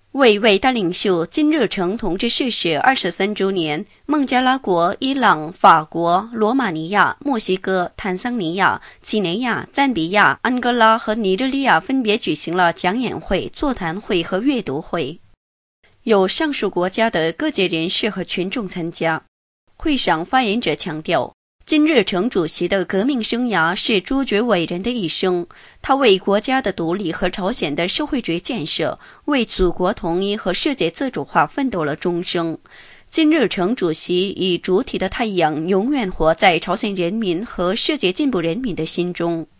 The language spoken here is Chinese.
为伟大领袖金日成同志逝世23周年，孟加拉国、伊朗、法国、罗马尼亚、墨西哥、坦桑尼亚、几内亚、赞比亚、安哥拉和尼日利亚分别举行了讲演会、座谈会和阅读会，有上述国家的各界人士和群众参加。会上发言者强调，金日成主席的革命生涯是卓绝伟人的一生，他为国家的独立和朝鲜的社会主义建设，为祖国统一和世界自主化奋斗了终生。金日成主席以主体的太阳永远活在朝鲜人民和世界进步人民的心中。